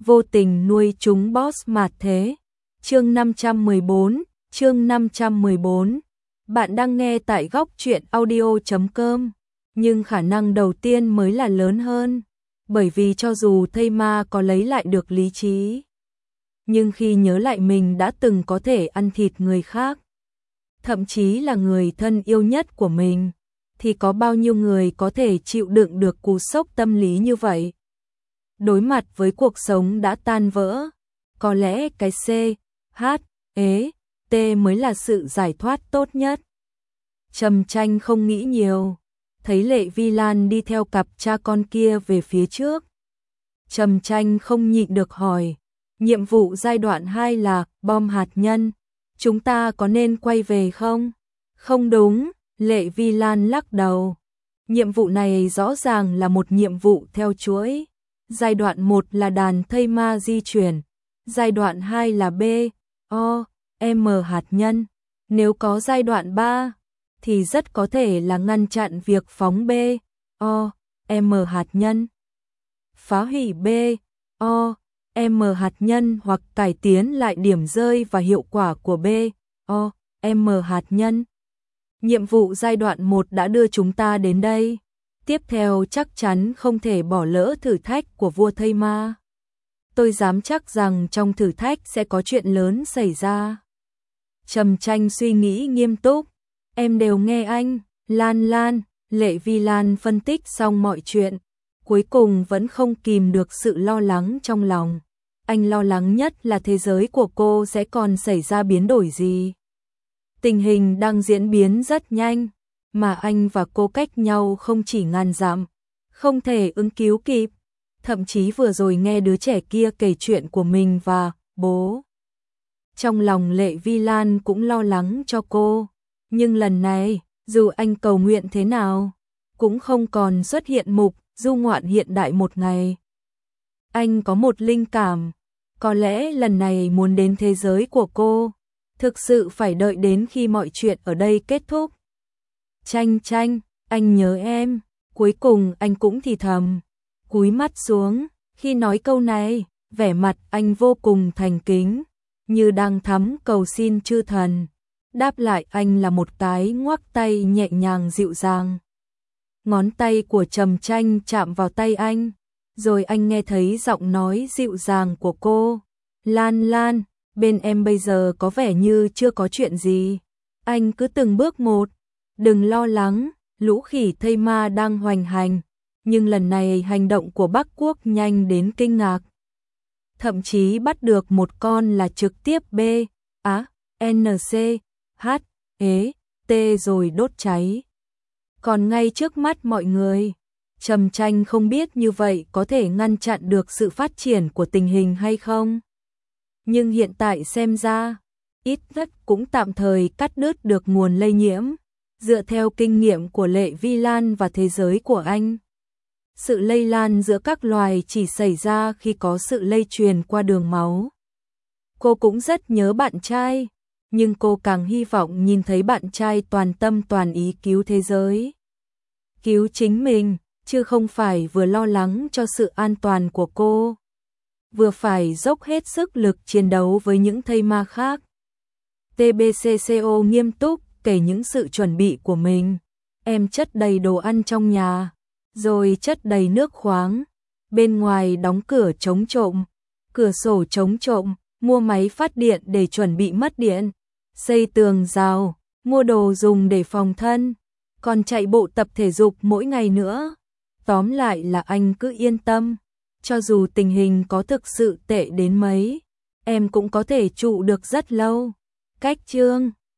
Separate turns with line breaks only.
vô tình nuôi chúng boss mạt thế. Chương 514. Bạn đang nghe tại góc truyện audio.com, nhưng khả năng đầu tiên mới là lớn hơn, bởi vì cho dù thây ma có lấy lại được lý trí, nhưng khi nhớ lại mình đã từng có thể ăn thịt người khác, thậm chí là người thân yêu nhất của mình, thì có bao nhiêu người có thể chịu đựng được cú sốc tâm lý như vậy. Đối mặt với cuộc sống đã tan vỡ, có lẽ cái CHT mới là sự giải thoát tốt nhất. Trầm Tranh không nghĩ nhiều, thấy Lệ Vi Lan đi theo cặp cha con kia về phía trước. Trầm Tranh không nhịn được hỏi, nhiệm vụ giai đoạn 2 là bom hạt nhân, chúng ta có nên quay về không? Không đúng, Lệ Vi Lan lắc đầu. Nhiệm vụ này rõ ràng là một nhiệm vụ theo chuỗi. Giai đoạn 1 là đàn thây ma di chuyển, giai đoạn 2 là BOM hạt nhân. Nếu có giai đoạn 3, thì rất có thể là ngăn chặn việc phóng BOM hạt nhân, phá hủy BOM hạt nhân hoặc cải tiến lại điểm rơi và hiệu quả của BOM hạt nhân. Nhiệm vụ giai đoạn 1 đã đưa chúng ta đến đây. Tiếp theo chắc chắn không thể bỏ lỡ thử thách của vua thây ma. Tôi dám chắc rằng trong thử thách sẽ có chuyện lớn xảy ra. Trầm Tranh suy nghĩ nghiêm túc. Em đều nghe anh, Lan. Lệ Vi Lan phân tích xong mọi chuyện, cuối cùng vẫn không kìm được sự lo lắng trong lòng. Anh lo lắng nhất là thế giới của cô sẽ còn xảy ra biến đổi gì. Tình hình đang diễn biến rất nhanh, mà anh và cô cách nhau không chỉ ngàn dặm, không thể ứng cứu kịp. Thậm chí vừa rồi nghe đứa trẻ kia kể chuyện của mình và bố. Trong lòng Lệ Vi Lan cũng lo lắng cho cô, nhưng lần này, dù anh cầu nguyện thế nào, cũng không còn xuất hiện mục du ngoạn hiện đại một ngày. Anh có một linh cảm, có lẽ lần này muốn đến thế giới của cô, thực sự phải đợi đến khi mọi chuyện ở đây kết thúc. Tranh, anh nhớ em. Cuối cùng anh cũng thì thầm, cúi mắt xuống. Khi nói câu này, vẻ mặt anh vô cùng thành kính, như đang thắm cầu xin chư thần. Đáp lại anh là một cái ngoắc tay nhẹ nhàng dịu dàng. Ngón tay của Trầm Tranh chạm vào tay anh, rồi anh nghe thấy giọng nói dịu dàng của cô. Lan, bên em bây giờ có vẻ như chưa có chuyện gì. Anh cứ từng bước một, đừng lo lắng, lũ khỉ thây ma đang hoành hành, nhưng lần này hành động của Bắc Quốc nhanh đến kinh ngạc. Thậm chí bắt được một con là trực tiếp BANCHT rồi đốt cháy. Còn ngay trước mắt mọi người, Trầm Tranh không biết như vậy có thể ngăn chặn được sự phát triển của tình hình hay không. Nhưng hiện tại xem ra, ít nhất cũng tạm thời cắt đứt được nguồn lây nhiễm. Dựa theo kinh nghiệm của Lệ Vi Lan và thế giới của anh, sự lây lan giữa các loài chỉ xảy ra khi có sự lây truyền qua đường máu. Cô cũng rất nhớ bạn trai, nhưng cô càng hy vọng nhìn thấy bạn trai toàn tâm toàn ý cứu thế giới, cứu chính mình, chứ không phải vừa lo lắng cho sự an toàn của cô, vừa phải dốc hết sức lực chiến đấu với những thây ma khác. TBCCO nghiêm túc kể những sự chuẩn bị của mình. Em chất đầy đồ ăn trong nhà, rồi chất đầy nước khoáng. Bên ngoài đóng cửa chống trộm, cửa sổ chống trộm, mua máy phát điện để chuẩn bị mất điện, xây tường rào, mua đồ dùng để phòng thân, còn chạy bộ tập thể dục mỗi ngày nữa. Tóm lại là anh cứ yên tâm, cho dù tình hình có thực sự tệ đến mấy, em cũng có thể trụ được rất lâu. Cách chương